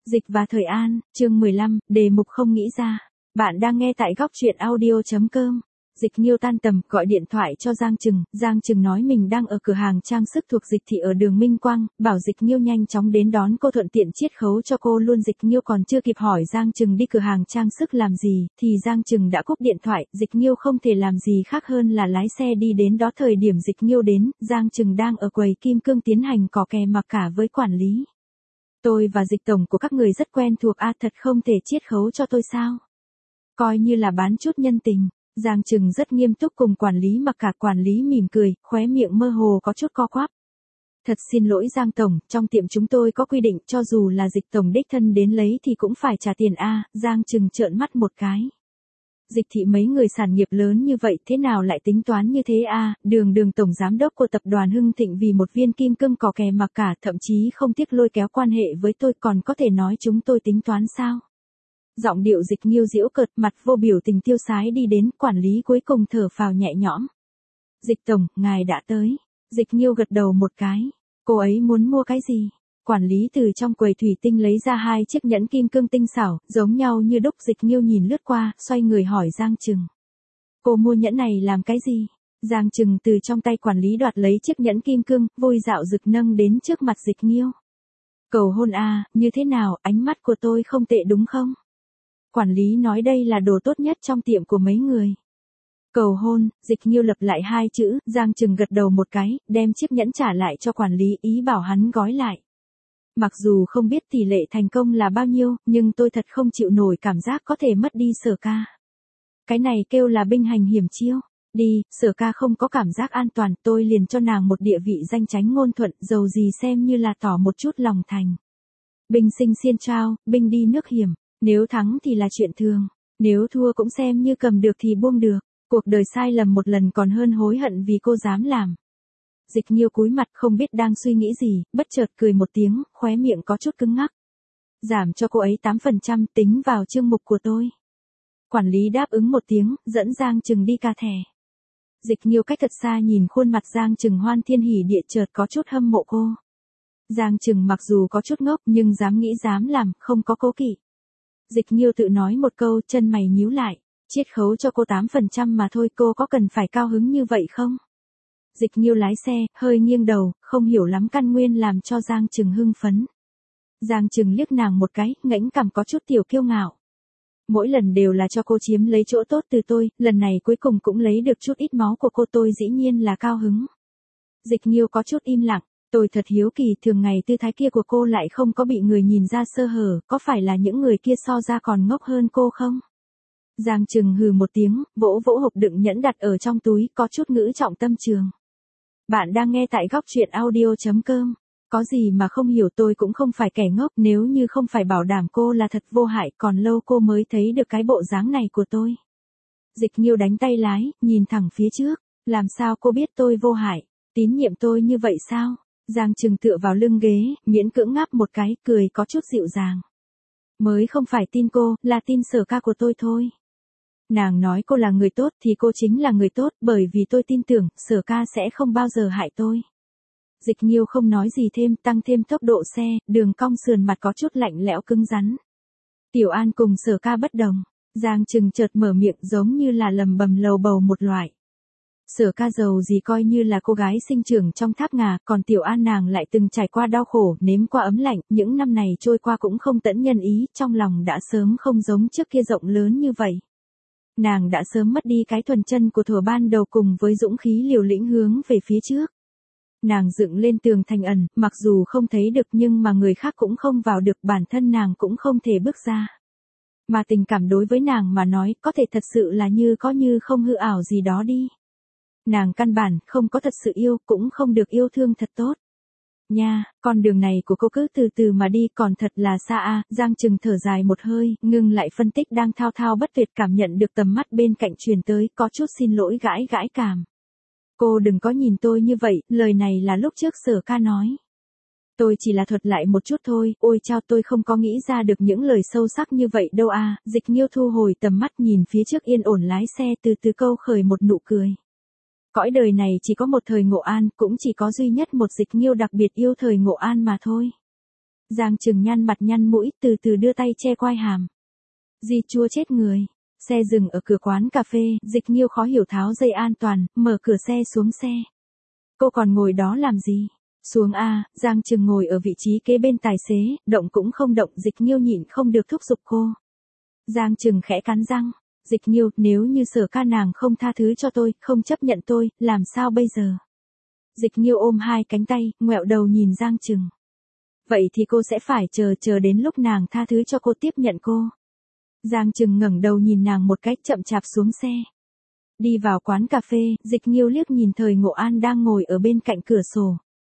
Dịch và Thời An, chương 15, đề mục không nghĩ ra. Bạn đang nghe tại góc truyện audio.com. Dịch Nhiêu tan tầm, gọi điện thoại cho Giang Trừng nói mình đang ở cửa hàng trang sức thuộc Dịch thị ở đường Minh Quang, bảo Dịch Nhiêu nhanh chóng đến đón cô thuận tiện chiết khấu cho cô luôn. Dịch Nhiêu còn chưa kịp hỏi Giang Trừng đi cửa hàng trang sức làm gì, thì Giang Trừng đã cúp điện thoại. Dịch Nhiêu không thể làm gì khác hơn là lái xe đi đến đó. Thời điểm Dịch Nhiêu đến, Giang Trừng đang ở quầy kim cương tiến hành cò kè mặc cả với quản lý. Tôi và Dịch tổng của các người rất quen thuộc thật không thể chiết khấu cho tôi sao? Coi như là bán chút nhân tình. Giang Trừng rất nghiêm túc cùng quản lý mặc cả. Quản lý mỉm cười, khóe miệng mơ hồ có chút co quắp. Thật xin lỗi Giang tổng, trong tiệm chúng tôi có quy định cho dù là Dịch tổng đích thân đến lấy thì cũng phải trả tiền Giang Trừng trợn mắt một cái. Dịch thị mấy người sản nghiệp lớn như vậy thế nào lại tính toán như thế Đường tổng giám đốc của tập đoàn Hưng Thịnh vì một viên kim cương cò kè mặc cả, thậm chí không tiếc lôi kéo quan hệ với tôi, còn có thể nói chúng tôi tính toán sao? Giọng điệu Dịch Nhiêu giễu cợt, mặt vô biểu tình tiêu sái đi đến. Quản lý cuối cùng thở phào nhẹ nhõm. Dịch tổng, ngài đã tới. Dịch Nhiêu gật đầu một cái. Cô ấy muốn mua cái gì? Quản lý từ trong quầy thủy tinh lấy ra 2 chiếc nhẫn kim cương tinh xảo, giống nhau như đúc. Dịch Nhiêu nhìn lướt qua, xoay người hỏi Giang Trừng. Cô mua nhẫn này làm cái gì? Giang Trừng từ trong tay quản lý đoạt lấy chiếc nhẫn kim cương, vui dạo rực nâng đến trước mặt Dịch Nhiêu. Cầu hôn như thế nào, ánh mắt của tôi không tệ đúng không? Quản lý nói đây là đồ tốt nhất trong tiệm của mấy người. Cầu hôn, Dịch Nhiêu lặp lại 2 chữ. Giang Trừng gật đầu một cái, đem chiếc nhẫn trả lại cho quản lý, ý bảo hắn gói lại. Mặc dù không biết tỷ lệ thành công là bao nhiêu, nhưng tôi thật không chịu nổi cảm giác có thể mất đi Sở ca. Cái này kêu là binh hành hiểm chiêu. Đi, Sở ca không có cảm giác an toàn, tôi liền cho nàng một địa vị danh chánh ngôn thuận, dầu gì xem như là tỏ một chút lòng thành. Binh sinh xiên trao, binh đi nước hiểm. Nếu thắng thì là chuyện thường, nếu thua cũng xem như cầm được thì buông được. Cuộc đời sai lầm một lần còn hơn hối hận vì cô dám làm. Dịch Nhiêu cúi mặt không biết đang suy nghĩ gì, bất chợt cười một tiếng, khóe miệng có chút cứng ngắc. Giảm cho cô ấy 8% tính vào chương mục của tôi. Quản lý đáp ứng một tiếng, dẫn Giang Trừng đi ca thẻ. Dịch Nhiêu cách thật xa nhìn khuôn mặt Giang Trừng hoan thiên hỉ địa, chợt có chút hâm mộ cô. Giang Trừng mặc dù có chút ngốc nhưng dám nghĩ dám làm, không có cố kỵ. Dịch Nhiêu tự nói một câu, chân mày nhíu lại. Chiết khấu cho cô 8% mà thôi, cô có cần phải cao hứng như vậy không? Dịch Nhiêu lái xe, hơi nghiêng đầu, không hiểu lắm căn nguyên làm cho Giang Trừng hưng phấn. Giang Trừng liếc nàng một cái, ngẩng cằm có chút tiểu kiêu ngạo. Mỗi lần đều là cho cô chiếm lấy chỗ tốt từ tôi, lần này cuối cùng cũng lấy được chút ít máu của cô, tôi dĩ nhiên là cao hứng. Dịch Nhiêu có chút im lặng. Tôi thật hiếu kỳ, thường ngày tư thái kia của cô lại không có bị người nhìn ra sơ hở, có phải là những người kia so ra còn ngốc hơn cô không? Giang Trừng hừ một tiếng, vỗ vỗ hộp đựng nhẫn đặt ở trong túi, có chút ngữ trọng tâm trường. Bạn đang nghe tại góc truyện audio.com. Có gì mà không hiểu, tôi cũng không phải kẻ ngốc, nếu như không phải bảo đảm cô là thật vô hại, còn lâu cô mới thấy được cái bộ dáng này của tôi. Dịch Nhiêu đánh tay lái, nhìn thẳng phía trước. Làm sao cô biết tôi vô hại? Tín nhiệm tôi như vậy sao? Giang Trừng tựa vào lưng ghế, miễn cưỡng ngáp một cái, cười có chút dịu dàng. Mới không phải tin cô, là tin Sở ca của tôi thôi. Nàng nói cô là người tốt thì cô chính là người tốt, bởi vì tôi tin tưởng, Sở ca sẽ không bao giờ hại tôi. Dịch Nhiêu không nói gì thêm, tăng thêm tốc độ xe, đường cong sườn mặt có chút lạnh lẽo cứng rắn. Tiểu An cùng Sở ca bất đồng. Giang Trừng chợt mở miệng giống như là lầm bầm lầu bầu một loại. Sở ca giàu gì coi như là cô gái sinh trưởng trong tháp ngà, còn Tiểu An nàng lại từng trải qua đau khổ, nếm qua ấm lạnh, những năm này trôi qua cũng không tẫn nhân ý, trong lòng đã sớm không giống trước kia rộng lớn như vậy. Nàng đã sớm mất đi cái thuần chân của thuở ban đầu cùng với dũng khí liều lĩnh hướng về phía trước. Nàng dựng lên tường thành ẩn, mặc dù không thấy được nhưng mà người khác cũng không vào được, bản thân nàng cũng không thể bước ra. Mà tình cảm đối với nàng mà nói có thể thật sự là như có như không, hư ảo gì đó đi. Nàng căn bản không có thật sự yêu, cũng không được yêu thương thật tốt. Nha, con đường này của cô cứ từ từ mà đi, còn thật là xa Giang Trừng thở dài một hơi, ngừng lại phân tích đang thao thao bất tuyệt, cảm nhận được tầm mắt bên cạnh truyền tới, có chút xin lỗi gãi cảm. Cô đừng có nhìn tôi như vậy, lời này là lúc trước Sở ca nói. Tôi chỉ là thuật lại một chút thôi, ôi chao, tôi không có nghĩ ra được những lời sâu sắc như vậy đâu Dịch Nhiêu thu hồi tầm mắt nhìn phía trước yên ổn lái xe, từ từ câu khởi một nụ cười. Cõi đời này chỉ có một thời Ngộ An, cũng chỉ có duy nhất một Dịch Nhiêu đặc biệt yêu thời Ngộ An mà thôi. Giang Trừng nhăn mặt nhăn mũi, từ từ đưa tay che quai hàm. Di chua chết người. Xe dừng ở cửa quán cà phê, Dịch Nghiêu khó hiểu tháo dây an toàn, mở cửa xe xuống xe. Cô còn ngồi đó làm gì? Xuống a. Giang Trừng ngồi ở vị trí kế bên tài xế, động cũng không động, Dịch Nghiêu nhịn không được thúc giục cô. Giang Trừng khẽ cắn răng. Dịch Nghiêu, nếu như Sở ca nàng không tha thứ cho tôi, không chấp nhận tôi, làm sao bây giờ? Dịch Nghiêu ôm hai cánh tay, ngoẹo đầu nhìn Giang Trừng. Vậy thì cô sẽ phải chờ đến lúc nàng tha thứ cho cô tiếp nhận cô. Giang Trừng ngẩng đầu nhìn nàng một cách chậm chạp xuống xe. Đi vào quán cà phê, Dịch Nghiêu liếc nhìn Thời Ngộ An đang ngồi ở bên cạnh cửa sổ.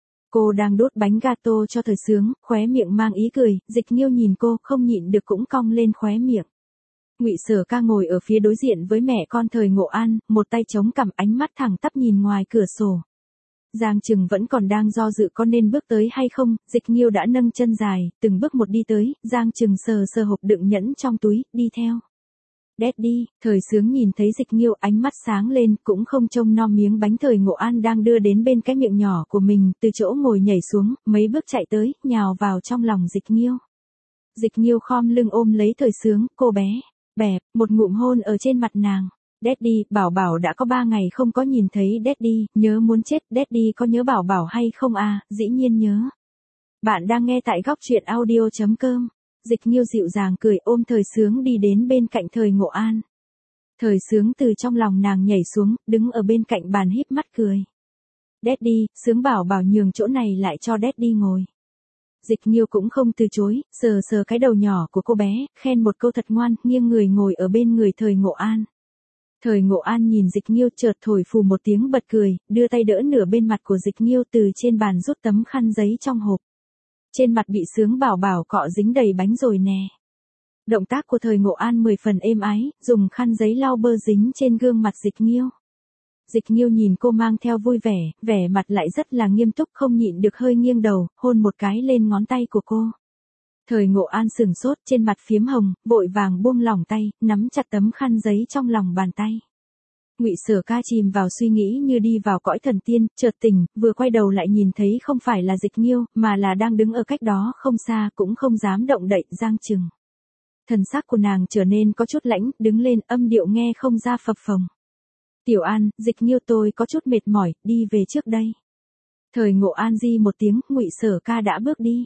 Cô đang đốt bánh gato cho Thời Sướng, khóe miệng mang ý cười, Dịch Nghiêu nhìn cô không nhịn được cũng cong lên khóe miệng. Ngụy Sở ca ngồi ở phía đối diện với mẹ con Thời Ngộ An, một tay chống cằm, ánh mắt thẳng tắp nhìn ngoài cửa sổ. Giang Trừng vẫn còn đang do dự có nên bước tới hay không, Dịch Nghiêu đã nâng chân dài, từng bước một đi tới, Giang Trừng sờ hộp đựng nhẫn trong túi, đi theo. Daddy, Thời Sướng nhìn thấy Dịch Nghiêu ánh mắt sáng lên, cũng không trông nom miếng bánh Thời Ngộ An đang đưa đến bên cái miệng nhỏ của mình, từ chỗ ngồi nhảy xuống, mấy bước chạy tới, nhào vào trong lòng Dịch Nghiêu. Dịch Nghiêu khom lưng ôm lấy Thời Sướng, cô bé, bẹp, một ngụm hôn ở trên mặt nàng. Daddy, Bảo Bảo đã có 3 ngày không có nhìn thấy Daddy, nhớ muốn chết, Daddy có nhớ Bảo Bảo hay không à, dĩ nhiên nhớ. Bạn đang nghe tại góc truyện audio.com. Dịch Nghiêu dịu dàng cười ôm Thời Sướng đi đến bên cạnh Thời Ngộ An. Thời Sướng từ trong lòng nàng nhảy xuống, đứng ở bên cạnh bàn híp mắt cười. Daddy, Sướng Bảo Bảo nhường chỗ này lại cho Daddy ngồi. Dịch Nghiêu cũng không từ chối, sờ cái đầu nhỏ của cô bé, khen một câu thật ngoan, nghiêng người ngồi ở bên người Thời Ngộ An. Thời Ngộ An nhìn Dịch Nghiêu chợt thổi phù một tiếng bật cười, đưa tay đỡ nửa bên mặt của Dịch Nghiêu từ trên bàn rút tấm khăn giấy trong hộp. Trên mặt bị Sướng Bảo Bảo cọ dính đầy bánh rồi nè. Động tác của Thời Ngộ An 10 phần êm ái, dùng khăn giấy lau bơ dính trên gương mặt Dịch Nghiêu. Dịch Nghiêu nhìn cô mang theo vui vẻ, vẻ mặt lại rất là nghiêm túc, không nhịn được hơi nghiêng đầu, hôn một cái lên ngón tay của cô. Thời Ngộ An sừng sốt, trên mặt phiếm hồng, vội vàng buông lỏng tay, nắm chặt tấm khăn giấy trong lòng bàn tay. Ngụy Sở ca chìm vào suy nghĩ như đi vào cõi thần tiên, chợt tỉnh, vừa quay đầu lại nhìn thấy không phải là Dịch Nghiêu, mà là đang đứng ở cách đó không xa, cũng không dám động đậy, Giang Trừng. Thần sắc của nàng trở nên có chút lãnh, đứng lên, âm điệu nghe không ra phập phồng. Tiểu An, Dịch Nghiêu tôi có chút mệt mỏi, đi về trước đây. Thời Ngộ An di một tiếng, Ngụy Sở ca đã bước đi.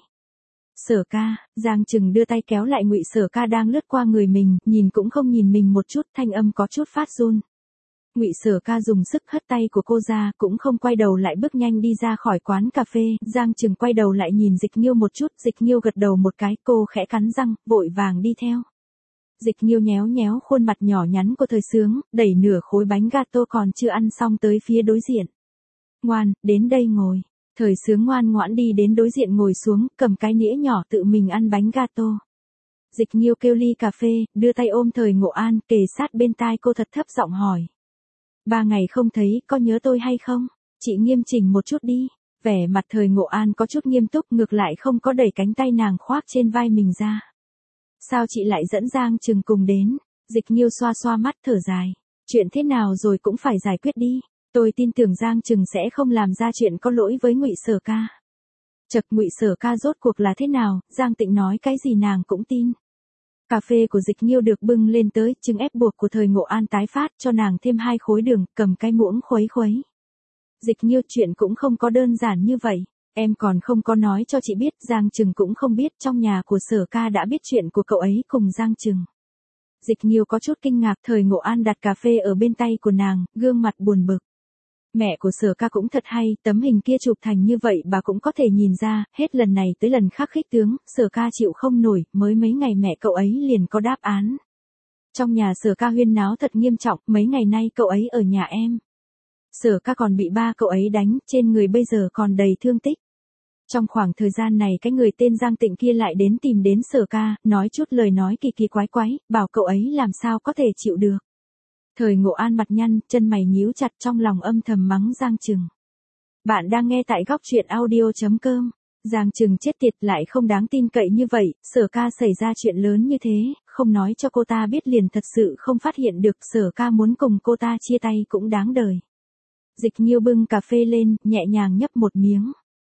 Sở ca, Giang Trừng đưa tay kéo lại Ngụy Sở ca đang lướt qua người mình, nhìn cũng không nhìn mình một chút, thanh âm có chút phát run. Ngụy Sở ca dùng sức hất tay của cô ra, cũng không quay đầu lại bước nhanh đi ra khỏi quán cà phê, Giang Trừng quay đầu lại nhìn Dịch Nghiêu một chút, Dịch Nghiêu gật đầu một cái, cô khẽ cắn răng, vội vàng đi theo. Dịch Nghiêu nhéo nhéo khuôn mặt nhỏ nhắn của Thời Sướng, đẩy nửa khối bánh gato còn chưa ăn xong tới phía đối diện. Ngoan, đến đây ngồi. Thời Sướng ngoan ngoãn đi đến đối diện ngồi xuống, cầm cái nĩa nhỏ tự mình ăn bánh gato. Dịch Nghiêu kêu ly cà phê, đưa tay ôm Thời Ngộ An, kề sát bên tai cô thật thấp giọng hỏi. 3 ngày không thấy, có nhớ tôi hay không? Chị nghiêm chỉnh một chút đi. Vẻ mặt Thời Ngộ An có chút nghiêm túc, ngược lại không có đẩy cánh tay nàng khoác trên vai mình ra. Sao chị lại dẫn Giang Trừng cùng đến? Dịch Nghiêu xoa xoa mắt thở dài. Chuyện thế nào rồi cũng phải giải quyết đi. Tôi tin tưởng Giang Trừng sẽ không làm ra chuyện có lỗi với Ngụy Sở ca. Chật, Ngụy Sở ca rốt cuộc là thế nào, Giang Tịnh nói cái gì nàng cũng tin. Cà phê của Dịch Nghiêu được bưng lên tới, trứng ép buộc của Thời Ngộ An tái phát, cho nàng thêm 2 khối đường, cầm cái muỗng khuấy khuấy. Dịch Nghiêu, chuyện cũng không có đơn giản như vậy. Em còn không có nói cho chị biết, Giang Trừng cũng không biết, trong nhà của Sở ca đã biết chuyện của cậu ấy cùng Giang Trừng. Dịch Nghiêu có chút kinh ngạc, Thời Ngộ An đặt cà phê ở bên tay của nàng, gương mặt buồn bực. Mẹ của Sở ca cũng thật hay, tấm hình kia chụp thành như vậy bà cũng có thể nhìn ra, hết lần này tới lần khác khích tướng, Sở ca chịu không nổi, mới mấy ngày mẹ cậu ấy liền có đáp án. Trong nhà Sở ca huyên náo thật nghiêm trọng, mấy ngày nay cậu ấy ở nhà em. Sở ca còn bị ba cậu ấy đánh, trên người bây giờ còn đầy thương tích. Trong khoảng thời gian này cái người tên Giang Tịnh kia lại đến tìm đến Sở ca, nói chút lời nói kỳ kỳ quái quái, bảo cậu ấy làm sao có thể chịu được. Thời Ngộ An mặt nhăn, chân mày nhíu chặt, trong lòng âm thầm mắng Giang Trừng. Bạn đang nghe tại góc truyện audio.com. Giang Trừng chết tiệt, lại không đáng tin cậy như vậy, Sở ca xảy ra chuyện lớn như thế, không nói cho cô ta biết liền thật sự không phát hiện được, Sở ca muốn cùng cô ta chia tay cũng đáng đời. Dịch Nghiêu bưng cà phê lên, nhẹ nhàng nhấp một miếng.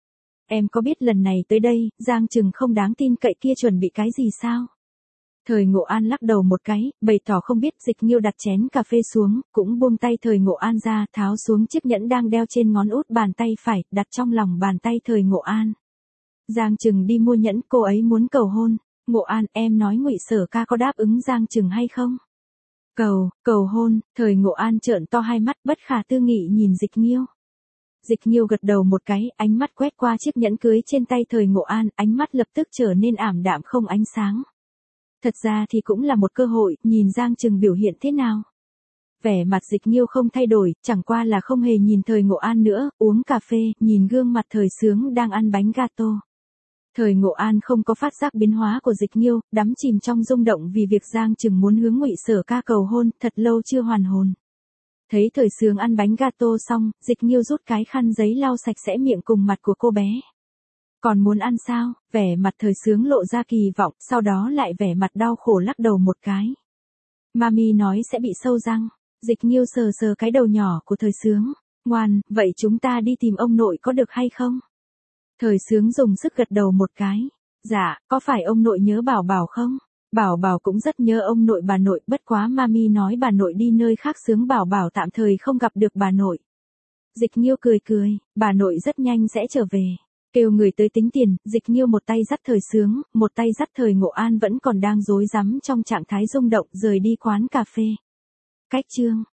Em có biết lần này tới đây, Giang Trừng không đáng tin cậy kia chuẩn bị cái gì sao? Thời Ngộ An lắc đầu một cái, bày tỏ không biết. Dịch Nghiêu đặt chén cà phê xuống, cũng buông tay Thời Ngộ An ra, tháo xuống chiếc nhẫn đang đeo trên ngón út bàn tay phải, đặt trong lòng bàn tay Thời Ngộ An. Giang Trừng đi mua nhẫn, cô ấy muốn cầu hôn. Ngộ An, em nói Ngụy Sở Ca có đáp ứng Giang Trừng hay không? Cầu hôn. Thời Ngộ An trợn to hai mắt bất khả tư nghị nhìn Dịch Nghiêu. Dịch Nghiêu gật đầu một cái, ánh mắt quét qua chiếc nhẫn cưới trên tay Thời Ngộ An, ánh mắt lập tức trở nên ảm đạm không ánh sáng. Thật ra thì cũng là một cơ hội, nhìn Giang Trừng biểu hiện thế nào. Vẻ mặt Dịch Nghiêu không thay đổi, chẳng qua là không hề nhìn Thời Ngộ An nữa, uống cà phê, nhìn gương mặt Thời Sướng đang ăn bánh gato. Thời Ngộ An không có phát giác biến hóa của Dịch Nghiêu, đắm chìm trong rung động vì việc Giang Trừng muốn hướng Ngụy Sở Ca cầu hôn, thật lâu chưa hoàn hồn. Thấy Thời Sướng ăn bánh gato xong, Dịch Nghiêu rút cái khăn giấy lau sạch sẽ miệng cùng mặt của cô bé. Còn muốn ăn sao? Vẻ mặt Thời Sướng lộ ra kỳ vọng, sau đó lại vẻ mặt đau khổ lắc đầu một cái. Mami nói sẽ bị sâu răng. Dịch Nghiêu sờ sờ cái đầu nhỏ của Thời Sướng. Ngoan, vậy chúng ta đi tìm ông nội có được hay không? Thời Sướng dùng sức gật đầu một cái. Dạ, có phải ông nội nhớ Bảo Bảo không? Bảo Bảo cũng rất nhớ ông nội bà nội, bất quá Mami nói bà nội đi nơi khác, Sướng Bảo Bảo tạm thời không gặp được bà nội. Dịch Nghiêu cười, bà nội rất nhanh sẽ trở về. Kêu người tới tính tiền, Dịch Nghiêu một tay dắt Thời Sướng, một tay dắt Thời Ngộ An vẫn còn đang rối rắm trong trạng thái rung động rời đi quán cà phê. Cách chương